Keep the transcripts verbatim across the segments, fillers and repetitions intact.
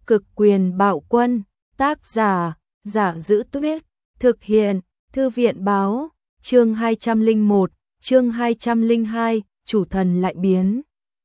Cực quyền bạo quân, tác giả, Giả Giữ Tuyết, thực hiện, Thư viện báo, chương hai trăm lẻ một, chương hai trăm lẻ hai, chủ thần lại biến.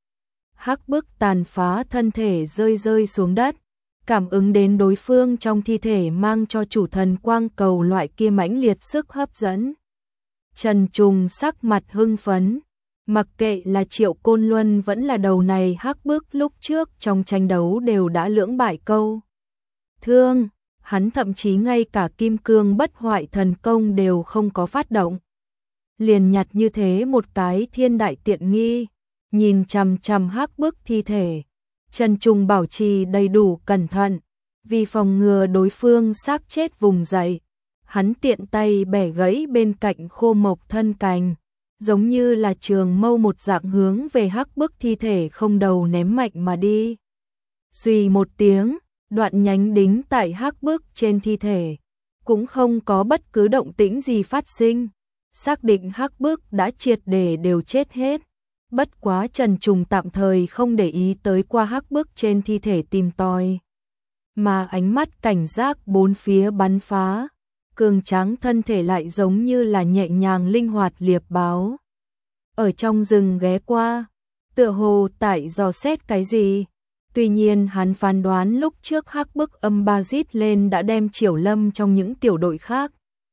Hắc bức tàn phá thân thể rơi rơi xuống đất, cảm ứng đến đối phương trong thi thể mang cho chủ thần quang cầu loại kia mãnh liệt sức hấp dẫn. Trần Trùng sắc mặt hưng phấn, mặc kệ là Triệu Côn Luân vẫn là đầu này hắc bức lúc trước trong tranh đấu đều đã lưỡng bại câu thương, hắn thậm chí ngay cả kim cương bất hoại thần công đều không có phát động. Liền nhặt như thế một cái thiên đại tiện nghi, nhìn chằm chằm hắc bức thi thể. Trần Trùng bảo trì đầy đủ cẩn thận, vì phòng ngừa đối phương xác chết vùng dậy. Hắn tiện tay bẻ gãy bên cạnh khô mộc thân cành, giống như là trường mâu một dạng hướng về hắc bức thi thể không đầu ném mạnh mà đi. Suy một tiếng, đoạn nhánh đính tại hắc bức trên thi thể, cũng không có bất cứ động tĩnh gì phát sinh, xác định hắc bức đã triệt để đều chết hết. Bất quá Trần Trùng tạm thời không để ý tới qua hắc bức trên thi thể tìm tòi, mà ánh mắt cảnh giác bốn phía bắn phá, cường tráng thân thể lại giống như là nhẹ nhàng linh hoạt liệp báo. Ở trong rừng ghé qua, tựa hồ tại dò xét cái gì. Tuy nhiên hắn phán đoán lúc trước hắc bức âm ba rít lên đã đem Triểu Lâm trong những tiểu đội khác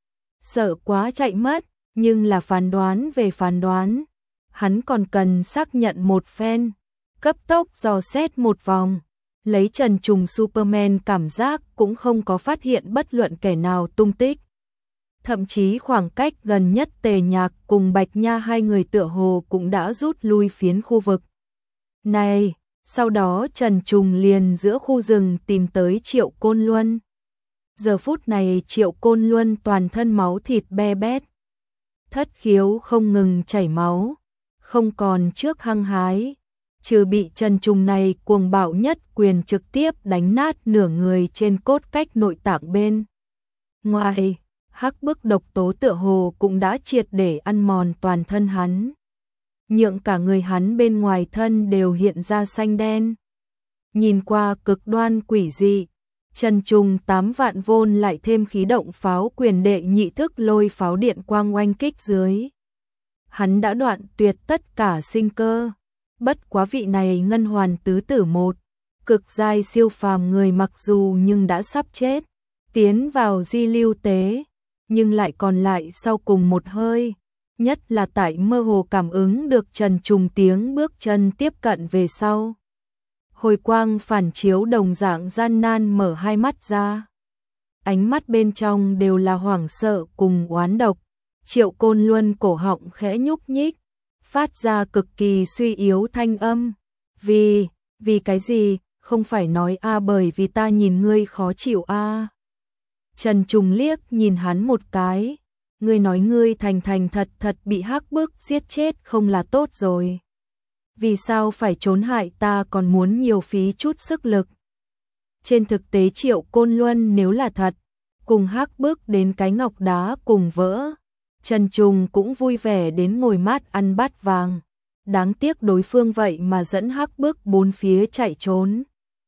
sợ quá chạy mất, nhưng là phán đoán về phán đoán, hắn còn cần xác nhận một phen, cấp tốc dò xét một vòng, lấy Trần Trùng Superman cảm giác cũng không có phát hiện bất luận kẻ nào tung tích. Thậm chí khoảng cách gần nhất Tề Nhạc cùng Bạch Nha hai người tựa hồ cũng đã rút lui phiến khu vực này. Sau đó Trần Trùng liền giữa khu rừng tìm tới Triệu Côn Luân. Giờ phút này Triệu Côn Luân toàn thân máu thịt be bét, thất khiếu không ngừng chảy máu, không còn trước hăng hái, trừ bị Trần Trùng này cuồng bạo nhất quyền trực tiếp đánh nát nửa người trên cốt cách nội tạng bên ngoài. Hắc bức độc tố tựa hồ cũng đã triệt để ăn mòn toàn thân hắn, nhượng cả người hắn bên ngoài thân đều hiện ra xanh đen. Nhìn qua cực đoan quỷ dị, Trần Trùng tám vạn vôn lại thêm khí động pháo quyền đệ nhị thức lôi pháo điện quang oanh kích dưới. Hắn đã đoạn tuyệt tất cả sinh cơ. Bất quá vị này ngân hoàn tứ tử một, cực giai siêu phàm người mặc dù nhưng đã sắp chết, tiến vào di lưu tế, nhưng lại còn lại sau cùng một hơi. Nhất là tại mơ hồ cảm ứng được Trần Trùng tiếng bước chân tiếp cận về sau. Hồi quang phản chiếu đồng dạng gian nan mở hai mắt ra. Ánh mắt bên trong đều là hoảng sợ cùng oán độc. Triệu Côn Luân cổ họng khẽ nhúc nhích, phát ra cực kỳ suy yếu thanh âm. Vì, vì cái gì, không phải nói a bởi vì ta nhìn ngươi khó chịu a. Trần Trùng liếc nhìn hắn một cái. Ngươi nói ngươi thành thành thật thật bị hắc bức giết chết không là tốt rồi. Vì sao phải trốn hại ta còn muốn nhiều phí chút sức lực. Trên thực tế Triệu Côn Luân nếu là thật, cùng hắc bức đến cái ngọc đá cùng vỡ, Trần Trùng cũng vui vẻ đến ngồi mát ăn bát vàng. Đáng tiếc đối phương vậy mà dẫn hắc bức bốn phía chạy trốn.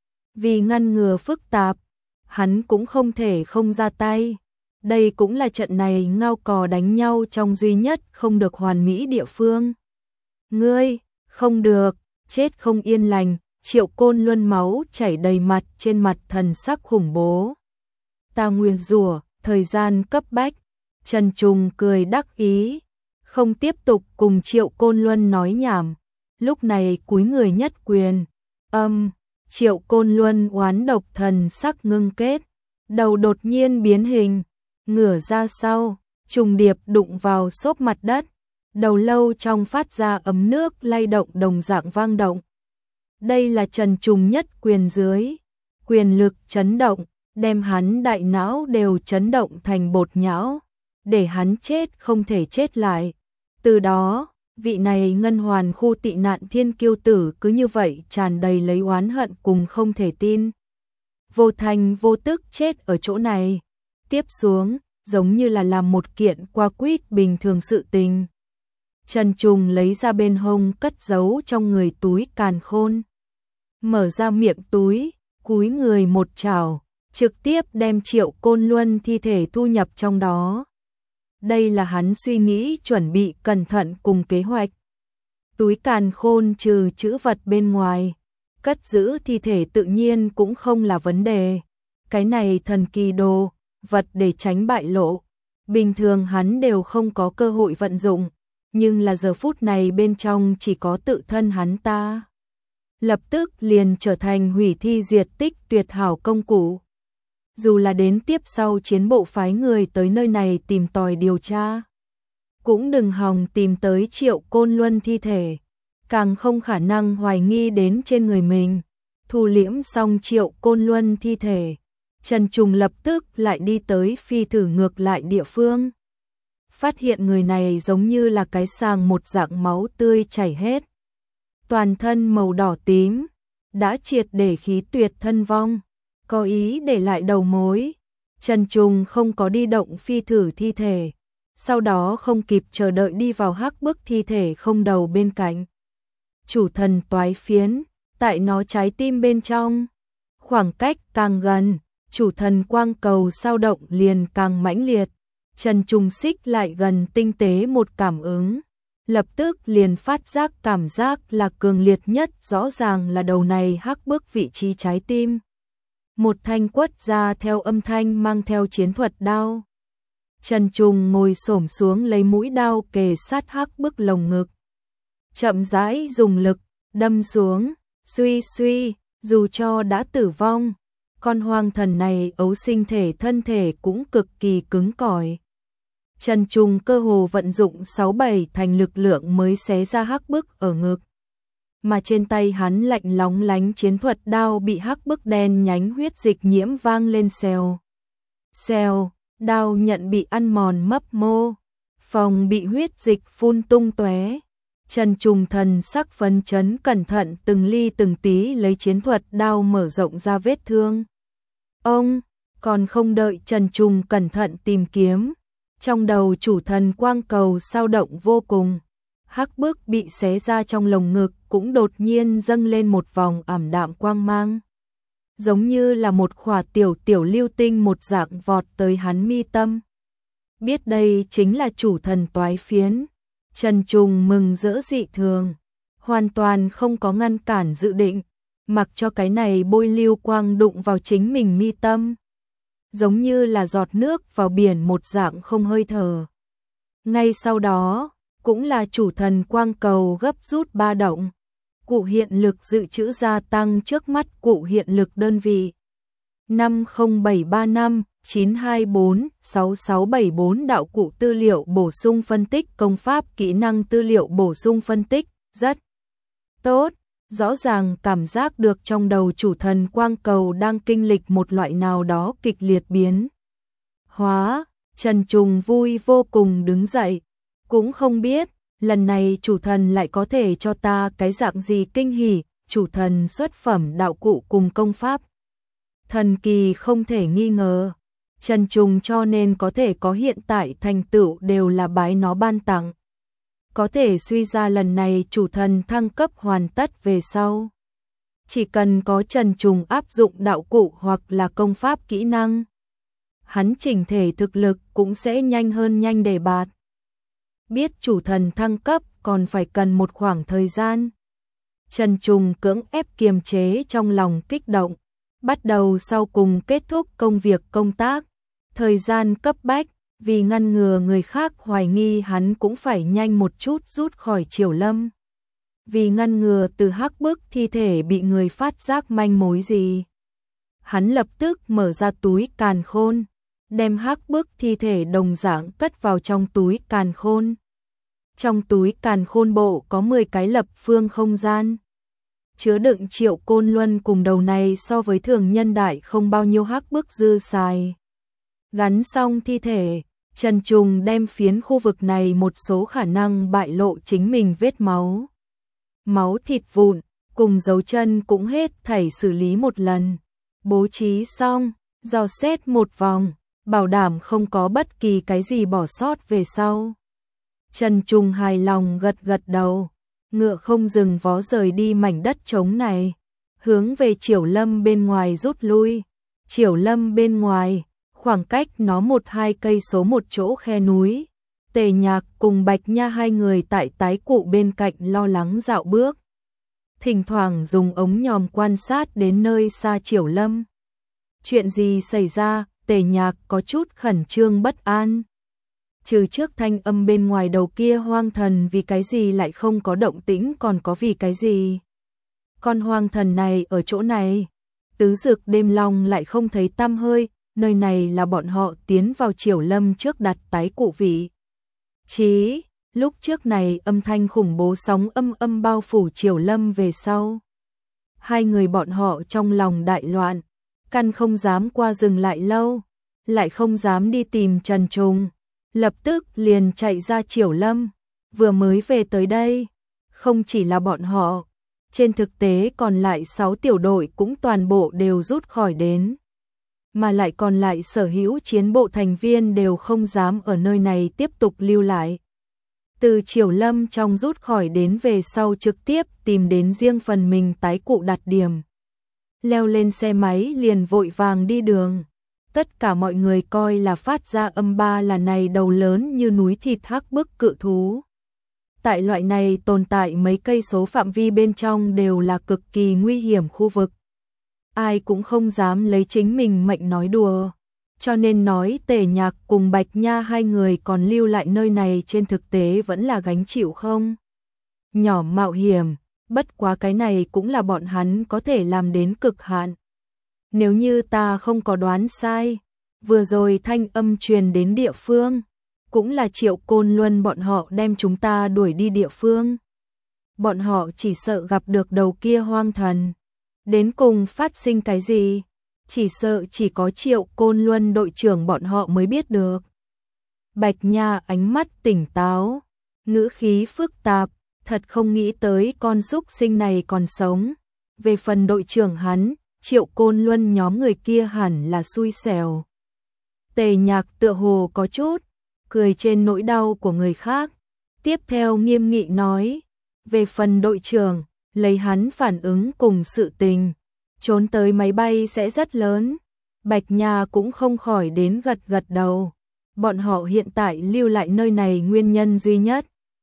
Vì ngăn ngừa phức tạp, hắn cũng không thể không ra tay. Đây cũng là trận này ngao cò đánh nhau trong duy nhất không được hoàn mỹ địa phương. Ngươi, không được, chết không yên lành. Triệu Côn Luân máu chảy đầy mặt, trên mặt thần sắc khủng bố. Ta nguyền rủa, thời gian cấp bách. Trần Trùng cười đắc ý, không tiếp tục cùng Triệu Côn Luân nói nhảm. Lúc này cúi người nhất quyền, âm, Triệu Côn Luân oán độc thần sắc ngưng kết, đầu đột nhiên biến hình, ngửa ra sau, trùng điệp đụng vào xốp mặt đất, đầu lâu trong phát ra ấm nước lay động đồng dạng vang động. Đây là Trần Trùng nhất quyền dưới, quyền lực chấn động, đem hắn đại não đều chấn động thành bột nhão, để hắn chết không thể chết lại. Từ đó, vị này ngân hoàn khu tị nạn thiên kiêu tử cứ như vậy tràn đầy lấy oán hận cùng không thể tin. Vô thành vô tức chết ở chỗ này. Tiếp xuống, giống như là làm một kiện qua quýt bình thường sự tình. Trần Trùng lấy ra bên hông cất giấu trong người túi càn khôn. Mở ra miệng túi, cúi người một chảo, trực tiếp đem Triệu Côn Luân thi thể thu nhập trong đó. Đây là hắn suy nghĩ chuẩn bị cẩn thận cùng kế hoạch. Túi càn khôn trừ trữ vật bên ngoài, cất giữ thi thể tự nhiên cũng không là vấn đề. Cái này thần kỳ đồ, vật để tránh bại lộ, bình thường hắn đều không có cơ hội vận dụng, nhưng là giờ phút này bên trong chỉ có tự thân hắn ta. Lập tức liền trở thành hủy thi diệt tích tuyệt hảo công cụ. Dù là đến tiếp sau chiến bộ phái người tới nơi này tìm tòi điều tra, cũng đừng hòng tìm tới Triệu Côn Luân thi thể, càng không khả năng hoài nghi đến trên người mình. Thu liễm xong Triệu Côn Luân thi thể, Trần Trùng lập tức lại đi tới phi thử ngược lại địa phương. Phát hiện người này giống như là cái sàng một dạng máu tươi chảy hết. Toàn thân màu đỏ tím, đã triệt để khí tuyệt thân vong, có ý để lại đầu mối. Trần Trùng không có đi động phi thử thi thể, sau đó không kịp chờ đợi đi vào hắc bức thi thể không đầu bên cạnh. Chủ thần toái phiến, tại nó trái tim bên trong. Khoảng cách càng gần, chủ thần quang cầu sao động liền càng mãnh liệt. Trần Trùng xích lại gần tinh tế một cảm ứng, lập tức liền phát giác cảm giác là cường liệt nhất, rõ ràng là đầu này hắc bức vị trí trái tim. Một thanh quất ra theo âm thanh mang theo chiến thuật đao. Trần Trùng ngồi xổm xuống lấy mũi đao kề sát hắc bức lồng ngực. Chậm rãi dùng lực, đâm xuống, suy suy, dù cho đã tử vong, con hoang thần này ấu sinh thể thân thể cũng cực kỳ cứng cỏi. Trần Trùng cơ hồ vận dụng sáu bảy thành lực lượng mới xé ra hắc bức ở ngực. Mà trên tay hắn lạnh lóng lánh chiến thuật đao bị hắc bức đen nhánh huyết dịch nhiễm vang lên xèo. Xèo, đao nhận bị ăn mòn mấp mô, phòng bị huyết dịch phun tung tóe. Trần Trùng thần sắc phấn chấn cẩn thận từng ly từng tí lấy chiến thuật đao mở rộng ra vết thương. Ông, còn không đợi Trần Trùng cẩn thận tìm kiếm, trong đầu chủ thần quang cầu sao động vô cùng. Hắc bức bị xé ra trong lồng ngực cũng đột nhiên dâng lên một vòng ảm đạm quang mang. Giống như là một khỏa tiểu tiểu lưu tinh một dạng vọt tới hắn mi tâm. Biết đây chính là chủ thần toái phiến. Trần Trùng mừng rỡ dị thường, hoàn toàn không có ngăn cản dự định, mặc cho cái này bôi lưu quang đụng vào chính mình mi tâm. Giống như là giọt nước vào biển một dạng không hơi thở. Ngay sau đó, cũng là chủ thần quang cầu gấp rút ba động. Cụ hiện lực dự trữ gia tăng trước mắt cụ hiện lực đơn vị. năm không bảy ba năm chín hai bốn sáu sáu bảy bốn đạo cụ tư liệu bổ sung phân tích công pháp kỹ năng tư liệu bổ sung phân tích, rất tốt. Rõ ràng cảm giác được trong đầu chủ thần quang cầu đang kinh lịch một loại nào đó kịch liệt biến hóa. Trần Trùng vui vô cùng đứng dậy, cũng không biết lần này chủ thần lại có thể cho ta cái dạng gì kinh hỉ. Chủ thần xuất phẩm đạo cụ cùng công pháp thần kỳ không thể nghi ngờ. Trần Trùng cho nên có thể có hiện tại thành tựu đều là bái nó ban tặng. Có thể suy ra lần này chủ thần thăng cấp hoàn tất về sau, chỉ cần có Trần Trùng áp dụng đạo cụ hoặc là công pháp kỹ năng, hắn chỉnh thể thực lực cũng sẽ nhanh hơn nhanh đề bạt. Biết chủ thần thăng cấp còn phải cần một khoảng thời gian, Trần Trùng cưỡng ép kiềm chế trong lòng kích động, bắt đầu sau cùng kết thúc công việc công tác. Thời gian cấp bách, vì ngăn ngừa người khác hoài nghi hắn cũng phải nhanh một chút rút khỏi Triều Lâm. Vì ngăn ngừa từ hắc bức thi thể bị người phát giác manh mối gì, hắn lập tức mở ra túi càn khôn, đem hắc bức thi thể đồng dạng cất vào trong túi càn khôn. Trong túi càn khôn bộ có mười cái lập phương không gian, chứa đựng Triệu Côn Luân cùng đầu này so với thường nhân đại không bao nhiêu hắc bức dư xài. Gắn xong thi thể, Trần Trùng đem phiến khu vực này một số khả năng bại lộ chính mình vết máu. Máu thịt vụn, cùng dấu chân cũng hết thảy xử lý một lần. Bố trí xong, dò xét một vòng, bảo đảm không có bất kỳ cái gì bỏ sót về sau. Trần Trùng hài lòng gật gật đầu, ngựa không dừng vó rời đi mảnh đất trống này. hướng về Triểu Lâm bên ngoài rút lui. Triểu Lâm bên ngoài, khoảng cách nó một hai cây số một chỗ khe núi. Tề Nhạc cùng Bạch Nha hai người tại tái cụ bên cạnh lo lắng dạo bước. Thỉnh thoảng dùng ống nhòm quan sát đến nơi xa Triểu Lâm. Chuyện gì xảy ra? Tề Nhạc có chút khẩn trương bất an. Trừ trước thanh âm bên ngoài đầu kia hoang thần vì cái gì lại không có động tĩnh, còn có vì cái gì? Con hoang thần này ở chỗ này. Tứ Dực Đêm Long lại không thấy tăm hơi, nơi này là bọn họ tiến vào Triểu Lâm trước đặt tái cụ vị. Chí, lúc trước này âm thanh khủng bố sóng âm âm bao phủ Triểu Lâm về sau. Hai người bọn họ trong lòng đại loạn, căn không dám qua dừng lại lâu, lại không dám đi tìm Trần Trùng, lập tức liền chạy ra Triểu Lâm. Vừa mới về tới đây, không chỉ là bọn họ, trên thực tế còn lại sáu tiểu đội cũng toàn bộ đều rút khỏi đến. Mà lại còn lại sở hữu chiến bộ thành viên đều không dám ở nơi này tiếp tục lưu lại. Từ Triểu Lâm trong rút khỏi đến về sau trực tiếp tìm đến riêng phần mình tái cụ đặt điểm. Leo lên xe máy liền vội vàng đi đường. Tất cả mọi người coi là phát ra âm ba là này đầu lớn như núi thịt hắc bức cự thú. Tại loại này tồn tại mấy cây số phạm vi bên trong đều là cực kỳ nguy hiểm khu vực. Ai cũng không dám lấy chính mình mệnh nói đùa. Cho nên nói Tề Nhạc cùng Bạch Nha hai người còn lưu lại nơi này trên thực tế vẫn là gánh chịu không nhỏ mạo hiểm, bất quá cái này cũng là bọn hắn có thể làm đến cực hạn. Nếu như ta không có đoán sai, vừa rồi thanh âm truyền đến địa phương, cũng là Triệu Côn Luân bọn họ đem chúng ta đuổi đi địa phương. Bọn họ chỉ sợ gặp được đầu kia hoang thần. Đến cùng phát sinh cái gì? Chỉ sợ chỉ có Triệu Côn Luân đội trưởng bọn họ mới biết được. Bạch Nha ánh mắt tỉnh táo, ngữ khí phức tạp, thật không nghĩ tới con súc sinh này còn sống. Về phần đội trưởng hắn, Triệu Côn Luân nhóm người kia hẳn là xui xẻo. Tề Nhạc tựa hồ có chút cười trên nỗi đau của người khác. Tiếp theo nghiêm nghị nói, về phần đội trưởng, lấy hắn phản ứng cùng sự tình, trốn tới máy bay sẽ rất lớn. Bạch Nha cũng không khỏi đến gật gật đầu. Bọn họ hiện tại lưu lại nơi này nguyên nhân duy nhất,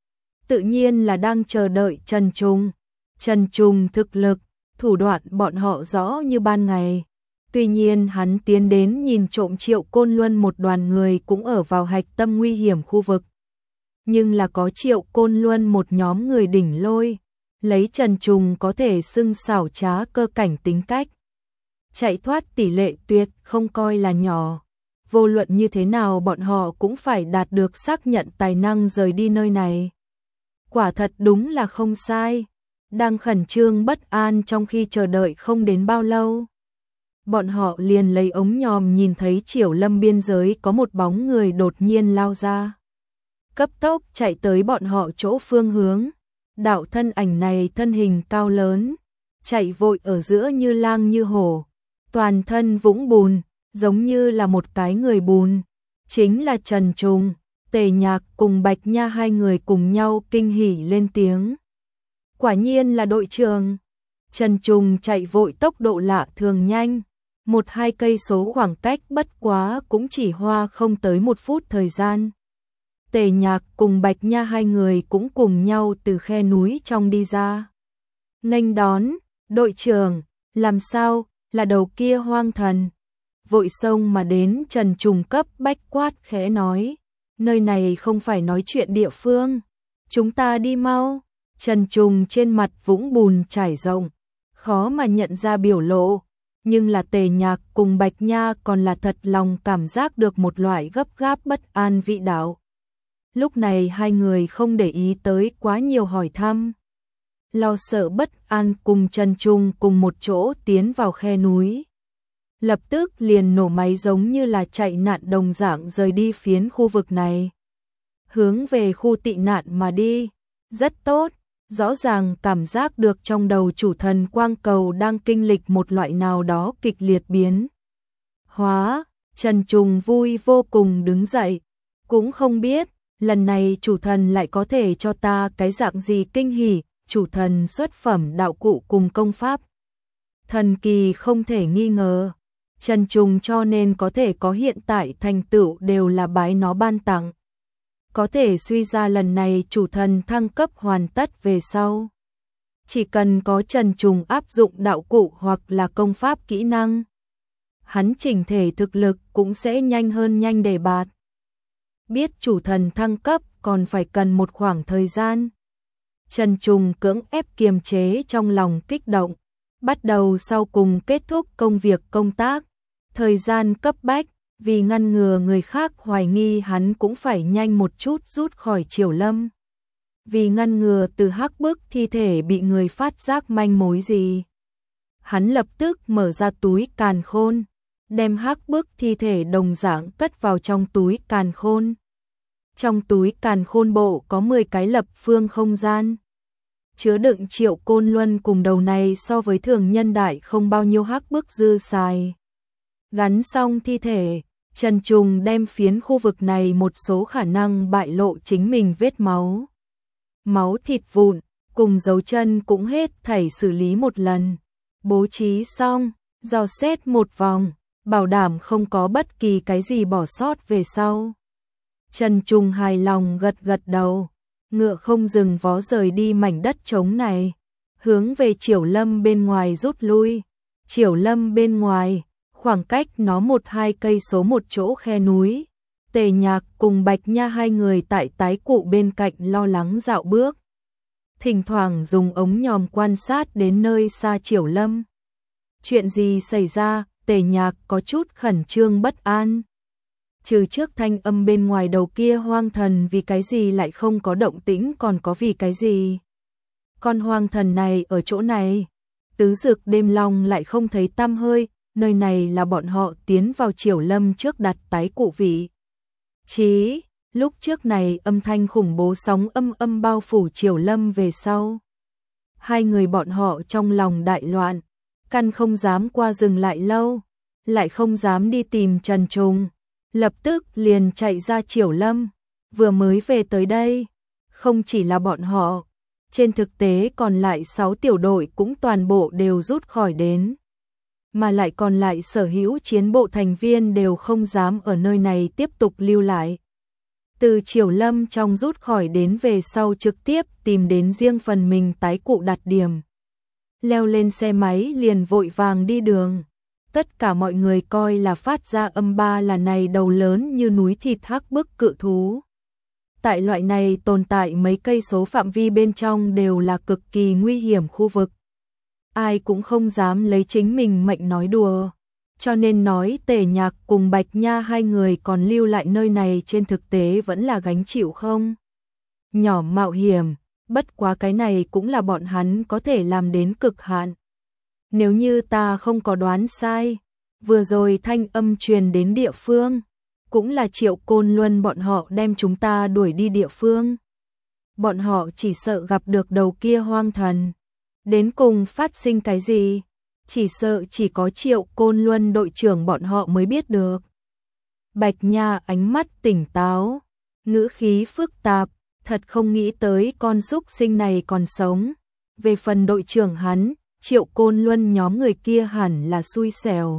tự nhiên là đang chờ đợi Trần Trùng. Trần Trùng thực lực, thủ đoạn bọn họ rõ như ban ngày. Tuy nhiên hắn tiến đến nhìn trộm Triệu Côn Luân một đoàn người cũng ở vào hạch tâm nguy hiểm khu vực. Nhưng là có Triệu Côn Luân một nhóm người đỉnh lôi, lấy Trần Trùng có thể xưng xảo trá cơ cảnh tính cách. Chạy thoát tỷ lệ tuyệt không coi là nhỏ. Vô luận như thế nào bọn họ cũng phải đạt được xác nhận tài năng rời đi nơi này. Quả thật đúng là không sai. Đang khẩn trương bất an trong khi chờ đợi không đến bao lâu, bọn họ liền lấy ống nhòm nhìn thấy Triểu Lâm biên giới có một bóng người đột nhiên lao ra. Cấp tốc chạy tới bọn họ chỗ phương hướng. Đạo thân ảnh này thân hình cao lớn, chạy vội ở giữa như lang như hổ, toàn thân vũng bùn, giống như là một cái người bùn. Chính là Trần Trùng. Tề Nhạc cùng Bạch Nha hai người cùng nhau kinh hỉ lên tiếng. Quả nhiên là đội trưởng. Trần Trùng chạy vội tốc độ lạ thường nhanh, một hai cây số khoảng cách bất quá cũng chỉ hoa không tới một phút thời gian. Tề Nhạc cùng Bạch Nha hai người cũng cùng nhau từ khe núi trong đi ra. Nghênh đón, đội trưởng, làm sao, là đầu kia hoang thần. Vội xông mà đến Trần Trùng cấp bách quát khẽ nói, nơi này không phải nói chuyện địa phương, chúng ta đi mau. Trần Trùng trên mặt vũng bùn trải rộng, khó mà nhận ra biểu lộ, nhưng là Tề Nhạc cùng Bạch Nha còn là thật lòng cảm giác được một loại gấp gáp bất an vị đạo. Lúc này hai người không để ý tới quá nhiều hỏi thăm. Lo sợ bất an cùng Trần Trùng cùng một chỗ tiến vào khe núi. Lập tức liền nổ máy giống như là chạy nạn đồng dạng rời đi phiến khu vực này. Hướng về khu tị nạn mà đi. Rất tốt, rõ ràng cảm giác được trong đầu chủ thần quang cầu đang kinh lịch một loại nào đó kịch liệt biến hóa. Trần Trùng vui vô cùng đứng dậy. Cũng không biết, lần này chủ thần lại có thể cho ta cái dạng gì kinh hỉ. Chủ thần xuất phẩm đạo cụ cùng công pháp. thần kỳ không thể nghi ngờ. Trần Trùng cho nên có thể có hiện tại thành tựu đều là bái nó ban tặng. Có thể suy ra lần này chủ thần thăng cấp hoàn tất về sau. Chỉ cần có Trần Trùng áp dụng đạo cụ hoặc là công pháp kỹ năng, hắn chỉnh thể thực lực cũng sẽ nhanh hơn nhanh đề bạt. Biết chủ thần thăng cấp còn phải cần một khoảng thời gian. Trần Trùng cưỡng ép kiềm chế trong lòng kích động, bắt đầu sau cùng kết thúc công việc công tác. Thời gian cấp bách, vì ngăn ngừa người khác hoài nghi hắn cũng phải nhanh một chút rút khỏi Triều Lâm. Vì ngăn ngừa từ Hắc Bức thi thể bị người phát giác manh mối gì. Hắn lập tức mở ra túi càn khôn, đem Hắc Bức thi thể đồng dạng cất vào trong túi càn khôn. Trong túi càn khôn bộ có mười cái lập phương không gian, chứa đựng Triệu Côn Luân cùng đầu này so với thường nhân đại không bao nhiêu Hắc Bức dư xài. Gắn xong thi thể, Trần Trùng đem phiến khu vực này một số khả năng bại lộ chính mình vết máu. Máu thịt vụn, cùng dấu chân cũng hết thảy xử lý một lần. Bố trí xong, dò xét một vòng, bảo đảm không có bất kỳ cái gì bỏ sót về sau. Trần Trùng hài lòng gật gật đầu, ngựa không dừng vó rời đi mảnh đất trống này, hướng về Triều Lâm bên ngoài rút lui. Triều Lâm bên ngoài, khoảng cách nó một hai cây số một chỗ khe núi. Tề Nhạc cùng Bạch Nha hai người tại tái cụ bên cạnh lo lắng dạo bước. Thỉnh thoảng dùng ống nhòm quan sát đến nơi xa Triều Lâm. Chuyện gì xảy ra? Tề Nhạc có chút khẩn trương bất an. Trừ trước thanh âm bên ngoài đầu kia hoang thần vì cái gì lại không có động tĩnh, còn có vì cái gì? Con hoang thần này ở chỗ này. Tứ Dực Đêm Long lại không thấy tăm hơi, nơi này là bọn họ tiến vào Triều Lâm trước đặt tái cụ vị. Chí, lúc trước này âm thanh khủng bố sóng âm âm bao phủ Triều Lâm về sau. Hai người bọn họ trong lòng đại loạn, căn không dám qua dừng lại lâu, lại không dám đi tìm Trần Trùng, lập tức liền chạy ra Triều Lâm. Vừa mới về tới đây, không chỉ là bọn họ, trên thực tế còn lại sáu tiểu đội cũng toàn bộ đều rút khỏi đến. Mà lại còn lại sở hữu chiến bộ thành viên đều không dám ở nơi này tiếp tục lưu lại. Từ Triều Lâm trong rút khỏi đến về sau trực tiếp tìm đến riêng phần mình tái cụ đặt điểm. Leo lên xe máy liền vội vàng đi đường. Tất cả mọi người coi là phát ra âm ba là này đầu lớn như núi thịt Hắc Bức cự thú. Tại loại này tồn tại mấy cây số phạm vi bên trong đều là cực kỳ nguy hiểm khu vực. Ai cũng không dám lấy chính mình mệnh nói đùa. Cho nên nói Tề Nhạc cùng Bạch Nha hai người còn lưu lại nơi này trên thực tế vẫn là gánh chịu không nhỏ mạo hiểm, bất quá cái này cũng là bọn hắn có thể làm đến cực hạn. Nếu như ta không có đoán sai, vừa rồi thanh âm truyền đến địa phương, cũng là Triệu Côn Luân bọn họ đem chúng ta đuổi đi địa phương. Bọn họ chỉ sợ gặp được đầu kia hoang thần. Đến cùng phát sinh cái gì? Chỉ sợ chỉ có Triệu Côn Luân đội trưởng bọn họ mới biết được. Bạch Nha ánh mắt tỉnh táo, ngữ khí phức tạp, thật không nghĩ tới con súc sinh này còn sống. Về phần đội trưởng hắn, Triệu Côn Luân nhóm người kia hẳn là xui xẻo.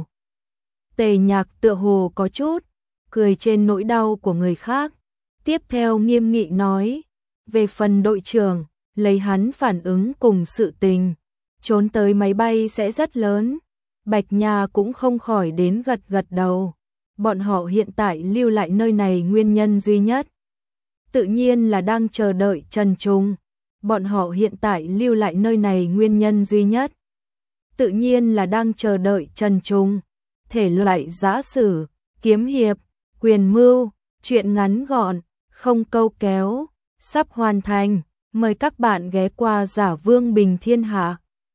Tề Nhạc tựa hồ có chút cười trên nỗi đau của người khác. Tiếp theo nghiêm nghị nói, về phần đội trưởng, lấy hắn phản ứng cùng sự tình, trốn tới máy bay sẽ rất lớn. Bạch Nha cũng không khỏi đến gật gật đầu. Bọn họ hiện tại lưu lại nơi này nguyên nhân duy nhất, tự nhiên là đang chờ đợi Trần Trùng. Bọn họ hiện tại lưu lại nơi này nguyên nhân duy nhất, tự nhiên là đang chờ đợi Trần Trùng. Thể loại giã sử, kiếm hiệp, quyền mưu, truyện ngắn gọn, không câu kéo, sắp hoàn thành. Mời các bạn ghé qua Giả Vương Bình Thiên Hạ.